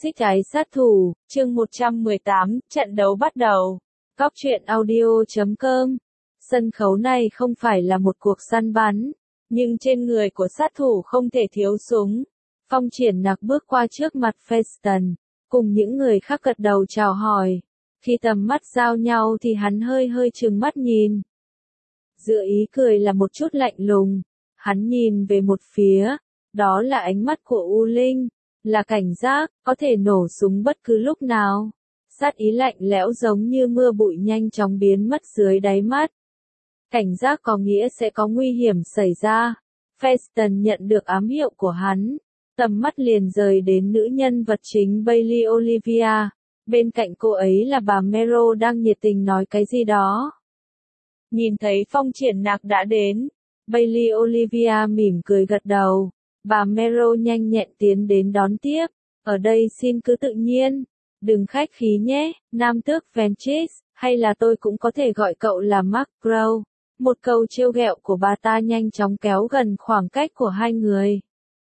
Toxic ái sát thủ, chương 118, trận đấu bắt đầu. Góc truyện audio.com. Sân khấu này không phải là một cuộc săn bắn, nhưng trên người của sát thủ không thể thiếu súng. Phong Triển Nặc bước qua trước mặt Feston, cùng những người khác gật đầu chào hỏi. Khi tầm mắt giao nhau thì hắn hơi trừng mắt nhìn. Giữa ý cười là một chút lạnh lùng, hắn nhìn về một phía, đó là ánh mắt của U Linh, là cảnh giác, có thể nổ súng bất cứ lúc nào. Sát ý lạnh lẽo giống như mưa bụi nhanh chóng biến mất dưới đáy mắt. Cảnh giác có nghĩa sẽ có nguy hiểm xảy ra. Feston nhận được ám hiệu của hắn, tầm mắt liền rời đến nữ nhân vật chính Bailey Olivia. Bên cạnh cô ấy là bà Mero đang nhiệt tình nói cái gì đó. Nhìn thấy Phong Triển Nặc đã đến, Bailey Olivia mỉm cười gật đầu. Bà Mero nhanh nhẹn tiến đến đón tiếp. Ở đây xin cứ tự nhiên, đừng khách khí nhé, nam tước Ventress, hay là tôi cũng có thể gọi cậu là Mark Crow. Một câu trêu ghẹo của bà ta nhanh chóng kéo gần khoảng cách của hai người.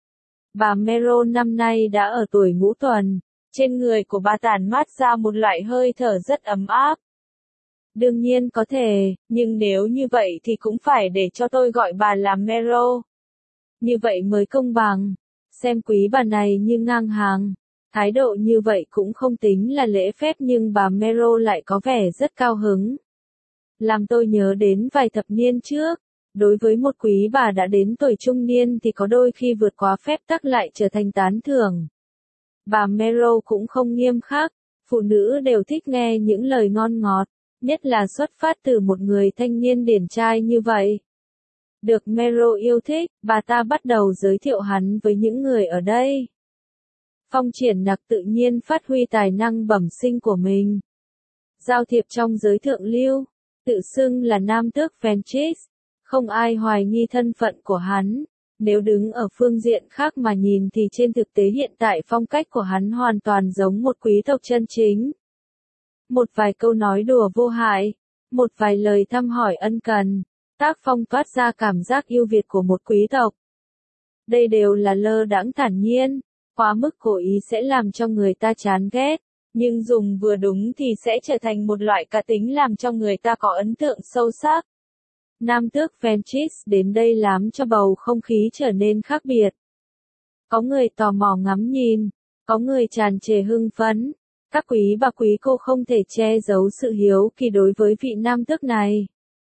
Bà Mero năm nay đã ở tuổi ngũ tuần, trên người của bà tản mát ra một loại hơi thở rất ấm áp. Đương nhiên có thể, nhưng nếu như vậy thì cũng phải để cho tôi gọi bà là Mero. Như vậy mới công bằng, xem quý bà này như ngang hàng. Thái độ như vậy cũng không tính là lễ phép nhưng bà Mero lại có vẻ rất cao hứng. Làm tôi nhớ đến vài thập niên trước, đối với một quý bà đã đến tuổi trung niên thì có đôi khi vượt quá phép tắc lại trở thành tán thưởng. Bà Mero cũng không nghiêm khắc, phụ nữ đều thích nghe những lời ngon ngọt, nhất là xuất phát từ một người thanh niên điển trai như vậy. Được Mero yêu thích, bà ta bắt đầu giới thiệu hắn với những người ở đây. Phong Triển Nặc tự nhiên phát huy tài năng bẩm sinh của mình. Giao thiệp trong giới thượng lưu, tự xưng là nam tước Ventress, không ai hoài nghi thân phận của hắn. Nếu đứng ở phương diện khác mà nhìn thì trên thực tế hiện tại phong cách của hắn hoàn toàn giống một quý tộc chân chính. Một vài câu nói đùa vô hại, một vài lời thăm hỏi ân cần, tác phong toát ra cảm giác yêu Việt của một quý tộc. Đây đều là lơ đãng thản nhiên, quá mức cố ý sẽ làm cho người ta chán ghét, nhưng dùng vừa đúng thì sẽ trở thành một loại cá tính làm cho người ta có ấn tượng sâu sắc. Nam tước Ventress đến đây làm cho bầu không khí trở nên khác biệt. Có người tò mò ngắm nhìn, có người tràn trề hưng phấn. Các quý bà quý cô không thể che giấu sự hiếu kỳ đối với vị nam tước này.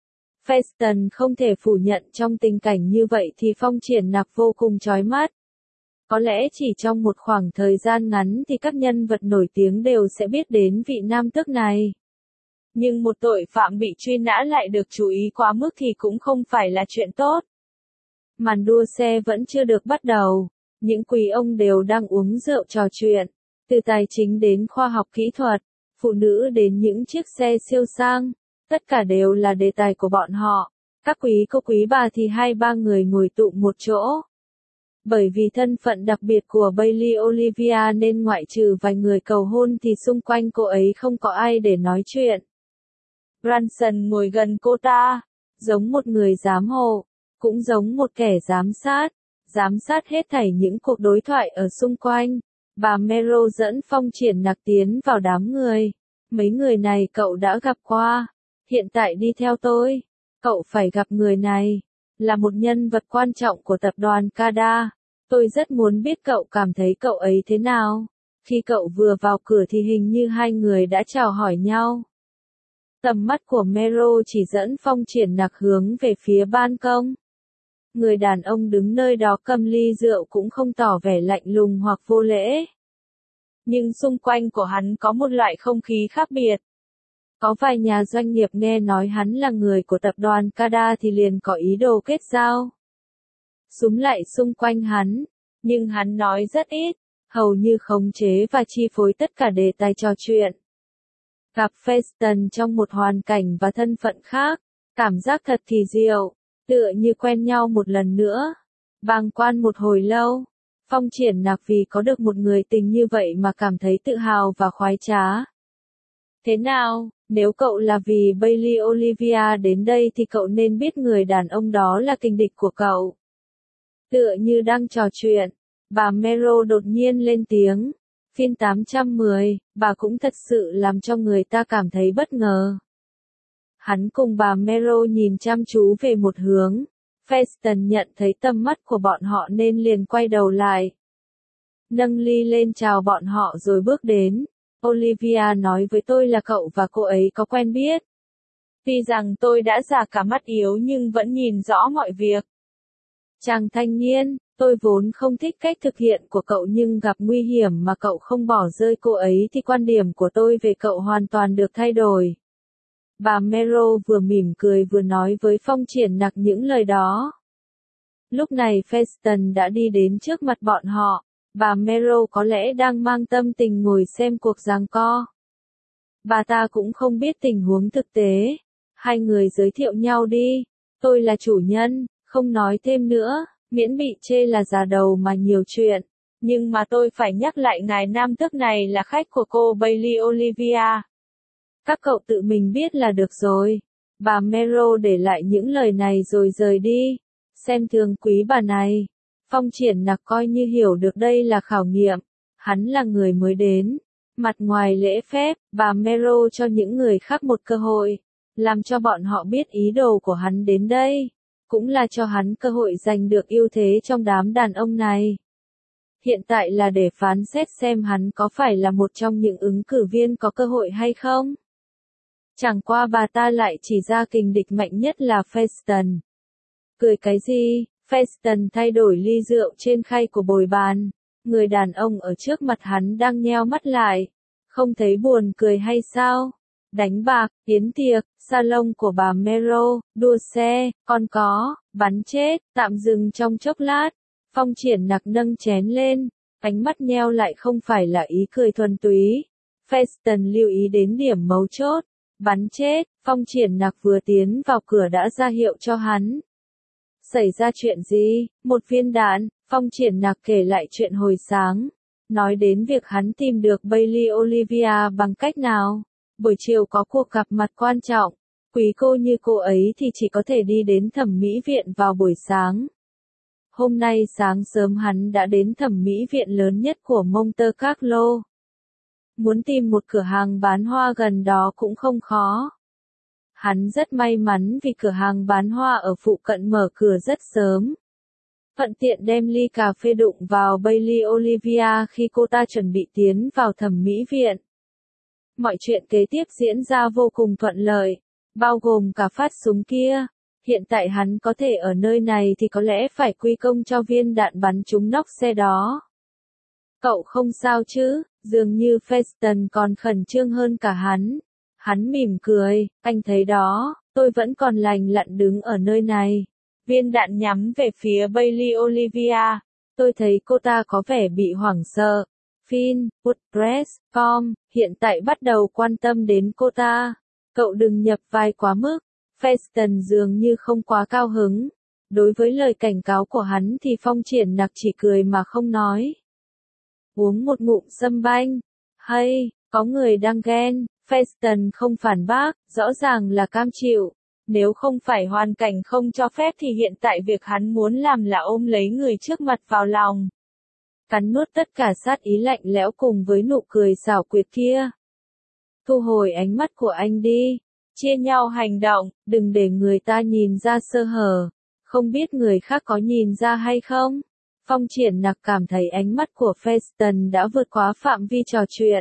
Feston không thể phủ nhận trong tình cảnh như vậy thì Phong Triển Nặc vô cùng chói mắt. Có lẽ chỉ trong một khoảng thời gian ngắn thì các nhân vật nổi tiếng đều sẽ biết đến vị nam tước này. Nhưng một tội phạm bị truy nã lại được chú ý quá mức thì cũng không phải là chuyện tốt. Màn đua xe vẫn chưa được bắt đầu, những quý ông đều đang uống rượu trò chuyện, từ tài chính đến khoa học kỹ thuật, phụ nữ đến những chiếc xe siêu sang, tất cả đều là đề tài của bọn họ. Các quý cô quý bà thì hai ba người ngồi tụ một chỗ. Bởi vì thân phận đặc biệt của Bailey Olivia nên ngoại trừ vài người cầu hôn thì xung quanh cô ấy không có ai để nói chuyện. Branson ngồi gần cô ta, giống một người giám hộ, cũng giống một kẻ giám sát hết thảy những cuộc đối thoại ở xung quanh. Bà Mero dẫn Phong Triển Nặc tiến vào đám người. Mấy người này cậu đã gặp qua, hiện tại đi theo tôi. Cậu phải gặp người này, là một nhân vật quan trọng của tập đoàn Kada. Tôi rất muốn biết cậu cảm thấy cậu ấy thế nào. Khi cậu vừa vào cửa thì hình như hai người đã chào hỏi nhau. Tầm mắt của Mero chỉ dẫn Phong Triển Nặc hướng về phía ban công. Người đàn ông đứng nơi đó cầm ly rượu cũng không tỏ vẻ lạnh lùng hoặc vô lễ. Nhưng xung quanh của hắn có một loại không khí khác biệt. Có vài nhà doanh nghiệp nghe nói hắn là người của tập đoàn Kada thì liền có ý đồ kết giao. Súm lại xung quanh hắn, nhưng hắn nói rất ít, hầu như khống chế và chi phối tất cả đề tài trò chuyện. Gặp Feston trong một hoàn cảnh và thân phận khác, cảm giác thật kỳ diệu, tựa như quen nhau một lần nữa. Bàng quan một hồi lâu, Phong Triển Nặc vì có được một người tình như vậy mà cảm thấy tự hào và khoái trá. Thế nào, nếu cậu là vì Bailey Olivia đến đây thì cậu nên biết người đàn ông đó là kình địch của cậu. Tựa như đang trò chuyện, bà Mero đột nhiên lên tiếng. Phiên 810, bà cũng thật sự làm cho người ta cảm thấy bất ngờ. Hắn cùng bà Mero nhìn chăm chú về một hướng. Feston nhận thấy tầm mắt của bọn họ nên liền quay đầu lại. Nâng ly lên chào bọn họ rồi bước đến. Olivia nói với tôi là cậu và cô ấy có quen biết. Tuy rằng tôi đã già cả mắt yếu nhưng vẫn nhìn rõ mọi việc. Chàng thanh niên, tôi vốn không thích cách thực hiện của cậu nhưng gặp nguy hiểm mà cậu không bỏ rơi cô ấy thì quan điểm của tôi về cậu hoàn toàn được thay đổi. Bà Mero vừa mỉm cười vừa nói với Phong Triển Nặc những lời đó. Lúc này Feston đã đi đến trước mặt bọn họ. Bà Mero có lẽ đang mang tâm tình ngồi xem cuộc giằng co. Bà ta cũng không biết tình huống thực tế. Hai người giới thiệu nhau đi. Tôi là chủ nhân, không nói thêm nữa, miễn bị chê là già đầu mà nhiều chuyện. Nhưng mà tôi phải nhắc lại ngài nam tước này là khách của cô Bailey Olivia. Các cậu tự mình biết là được rồi. Bà Mero để lại những lời này rồi rời đi. Xem thường quý bà này. Phong Triển Nặc coi như hiểu được đây là khảo nghiệm. Hắn là người mới đến. Mặt ngoài lễ phép, bà Mero cho những người khác một cơ hội. Làm cho bọn họ biết ý đồ của hắn đến đây. Cũng là cho hắn cơ hội giành được ưu thế trong đám đàn ông này. Hiện tại là để phán xét xem hắn có phải là một trong những ứng cử viên có cơ hội hay không. Chẳng qua bà ta lại chỉ ra kình địch mạnh nhất là Feston. Cười cái gì? Feston thay đổi ly rượu trên khay của bồi bàn. Người đàn ông ở trước mặt hắn đang nheo mắt lại. Không thấy buồn cười hay sao? Đánh bạc, yến tiệc, salon của bà Mero, đua xe, còn có, bắn chết, tạm dừng trong chốc lát. Phong Triển Nặc nâng chén lên, ánh mắt nheo lại không phải là ý cười thuần túy. Feston lưu ý đến điểm mấu chốt. Bắn chết, Phong Triển Nặc vừa tiến vào cửa đã ra hiệu cho hắn. Xảy ra chuyện gì? Một viên đạn, Phong Triển Nặc kể lại chuyện hồi sáng. Nói đến việc hắn tìm được Bailey Olivia bằng cách nào. Buổi chiều có cuộc gặp mặt quan trọng. Quý cô như cô ấy thì chỉ có thể đi đến thẩm mỹ viện vào buổi sáng. Hôm nay sáng sớm hắn đã đến thẩm mỹ viện lớn nhất của Monte Carlo. Muốn tìm một cửa hàng bán hoa gần đó cũng không khó. Hắn rất may mắn vì cửa hàng bán hoa ở phụ cận mở cửa rất sớm. Thuận tiện đem ly cà phê đụng vào Bailey Olivia khi cô ta chuẩn bị tiến vào thẩm mỹ viện. Mọi chuyện kế tiếp diễn ra vô cùng thuận lợi, bao gồm cả phát súng kia. Hiện tại hắn có thể ở nơi này thì có lẽ phải quy công cho viên đạn bắn trúng nóc xe đó. Cậu không sao chứ? Dường như Feston còn khẩn trương hơn cả hắn. Hắn mỉm cười, anh thấy đó, tôi vẫn còn lành lặn đứng ở nơi này. Viên đạn nhắm về phía Bailey Olivia. Tôi thấy cô ta có vẻ bị hoảng sợ. Finn, Woodpress.com, hiện tại bắt đầu quan tâm đến cô ta. Cậu đừng nhập vai quá mức. Feston dường như không quá cao hứng. Đối với lời cảnh cáo của hắn thì Phong Triển Nặc chỉ cười mà không nói. Uống một ngụm sâm banh. Hay, có người đang ghen. Feston không phản bác, rõ ràng là cam chịu. Nếu không phải hoàn cảnh không cho phép thì hiện tại việc hắn muốn làm là ôm lấy người trước mặt vào lòng. Cắn nuốt tất cả sát ý lạnh lẽo cùng với nụ cười xảo quyệt kia. Thu hồi ánh mắt của anh đi. Chia nhau hành động, đừng để người ta nhìn ra sơ hở. Không biết người khác có nhìn ra hay không? Phong Triển Nặc cảm thấy ánh mắt của Feston đã vượt quá phạm vi trò chuyện.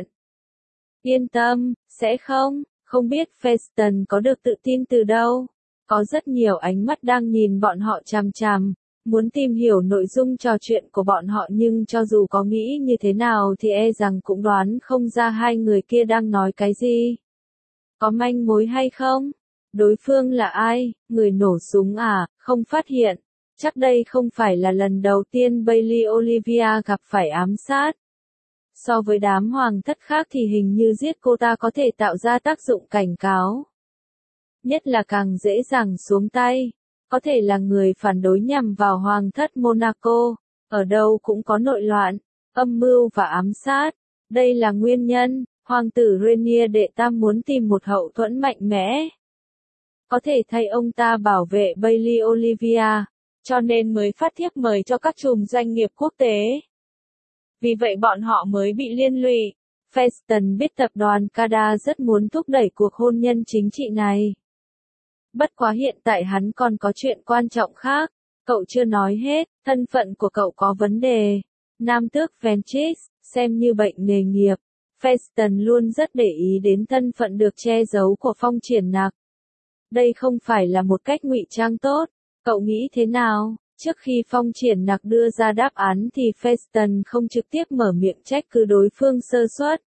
Yên tâm, sẽ không. Không biết Feston có được tự tin từ đâu. Có rất nhiều ánh mắt đang nhìn bọn họ chằm chằm. Muốn tìm hiểu nội dung trò chuyện của bọn họ nhưng cho dù có nghĩ như thế nào thì e rằng cũng đoán không ra hai người kia đang nói cái gì. Có manh mối hay không? Đối phương là ai? Người nổ súng à? Không phát hiện. Chắc đây không phải là lần đầu tiên Bailey Olivia gặp phải ám sát. So với đám hoàng thất khác thì hình như giết cô ta có thể tạo ra tác dụng cảnh cáo. Nhất là càng dễ dàng xuống tay. Có thể là người phản đối nhằm vào hoàng thất Monaco. Ở đâu cũng có nội loạn, âm mưu và ám sát. Đây là nguyên nhân. Hoàng tử Rainier đệ tam muốn tìm một hậu thuẫn mạnh mẽ. Có thể thay ông ta bảo vệ Bailey Olivia. Cho nên mới phát thiếp mời cho các chùm doanh nghiệp quốc tế. vì vậy bọn họ mới bị liên lụy. Feston biết tập đoàn Kada rất muốn thúc đẩy cuộc hôn nhân chính trị này. Bất quá hiện tại hắn còn có chuyện quan trọng khác. Cậu chưa nói hết, thân phận của cậu có vấn đề. Nam tước Ventress, xem như bệnh nghề nghiệp. Feston luôn rất để ý đến thân phận được che giấu của Phong Triển Nặc. Đây không phải là một cách ngụy trang tốt. Cậu nghĩ thế nào? Trước khi Phong Triển Nặc đưa ra đáp án thì Feston không trực tiếp mở miệng trách cứ đối phương sơ suất.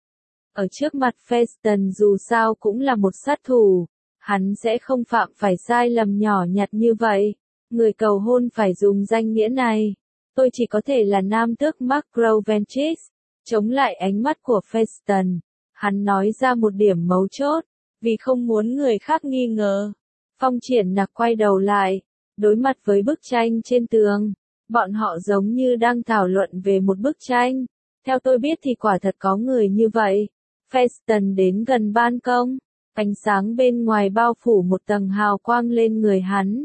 Ở trước mặt Feston dù sao cũng là một sát thủ. Hắn sẽ không phạm phải sai lầm nhỏ nhặt như vậy. Người cầu hôn phải dùng danh nghĩa này. Tôi chỉ có thể là nam tước Mark Ventress. Chống lại ánh mắt của Feston. Hắn nói ra một điểm mấu chốt. Vì không muốn người khác nghi ngờ. Phong Triển Nặc quay đầu lại. Đối mặt với bức tranh trên tường. Bọn họ giống như đang thảo luận về một bức tranh. Theo tôi biết thì quả thật có người như vậy. Feston đến gần ban công. Ánh sáng bên ngoài bao phủ một tầng hào quang lên người hắn.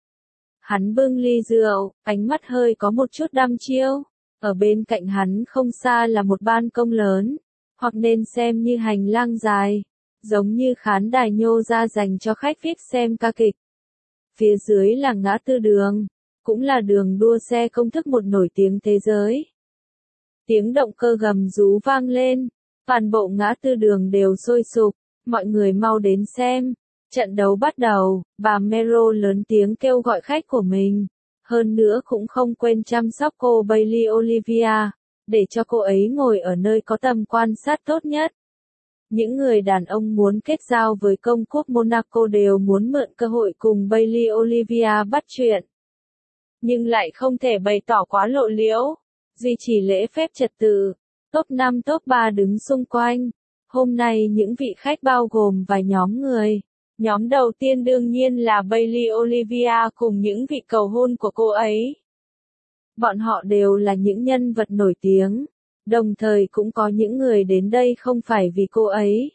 Hắn bưng ly rượu, ánh mắt hơi có một chút đăm chiêu. Ở bên cạnh hắn không xa là một ban công lớn, hoặc nên xem như hành lang dài, giống như khán đài nhô ra dành cho khách VIP xem ca kịch. Phía dưới là ngã tư đường, cũng là đường đua xe công thức một nổi tiếng thế giới. Tiếng động cơ gầm rú vang lên, toàn bộ ngã tư đường đều sôi sục, mọi người mau đến xem. Trận đấu bắt đầu, bà Mero lớn tiếng kêu gọi khách của mình. Hơn nữa cũng không quên chăm sóc cô Bailey Olivia, để cho cô ấy ngồi ở nơi có tầm quan sát tốt nhất. Những người đàn ông muốn kết giao với công quốc Monaco đều muốn mượn cơ hội cùng Bailey Olivia bắt chuyện. Nhưng lại không thể bày tỏ quá lộ liễu, duy trì lễ phép trật tự. Top 5 top 3 đứng xung quanh. Hôm nay những vị khách bao gồm vài nhóm người. Nhóm đầu tiên đương nhiên là Bailey Olivia cùng những vị cầu hôn của cô ấy. Bọn họ đều là những nhân vật nổi tiếng, đồng thời cũng có những người đến đây không phải vì cô ấy.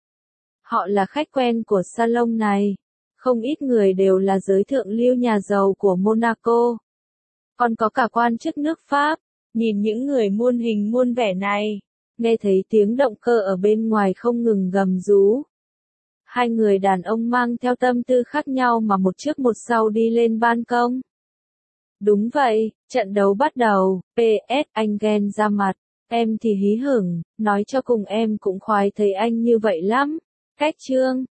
Họ là khách quen của salon này, không ít người đều là giới thượng lưu nhà giàu của Monaco. Còn có cả quan chức nước Pháp, nhìn những người muôn hình muôn vẻ này, nghe thấy tiếng động cơ ở bên ngoài không ngừng gầm rú. Hai người đàn ông mang theo tâm tư khác nhau mà một trước một sau đi lên ban công. Đúng vậy, trận đấu bắt đầu, PS anh ghen ra mặt, em thì hí hửng, nói cho cùng em cũng khoái thấy anh như vậy lắm. Cách chương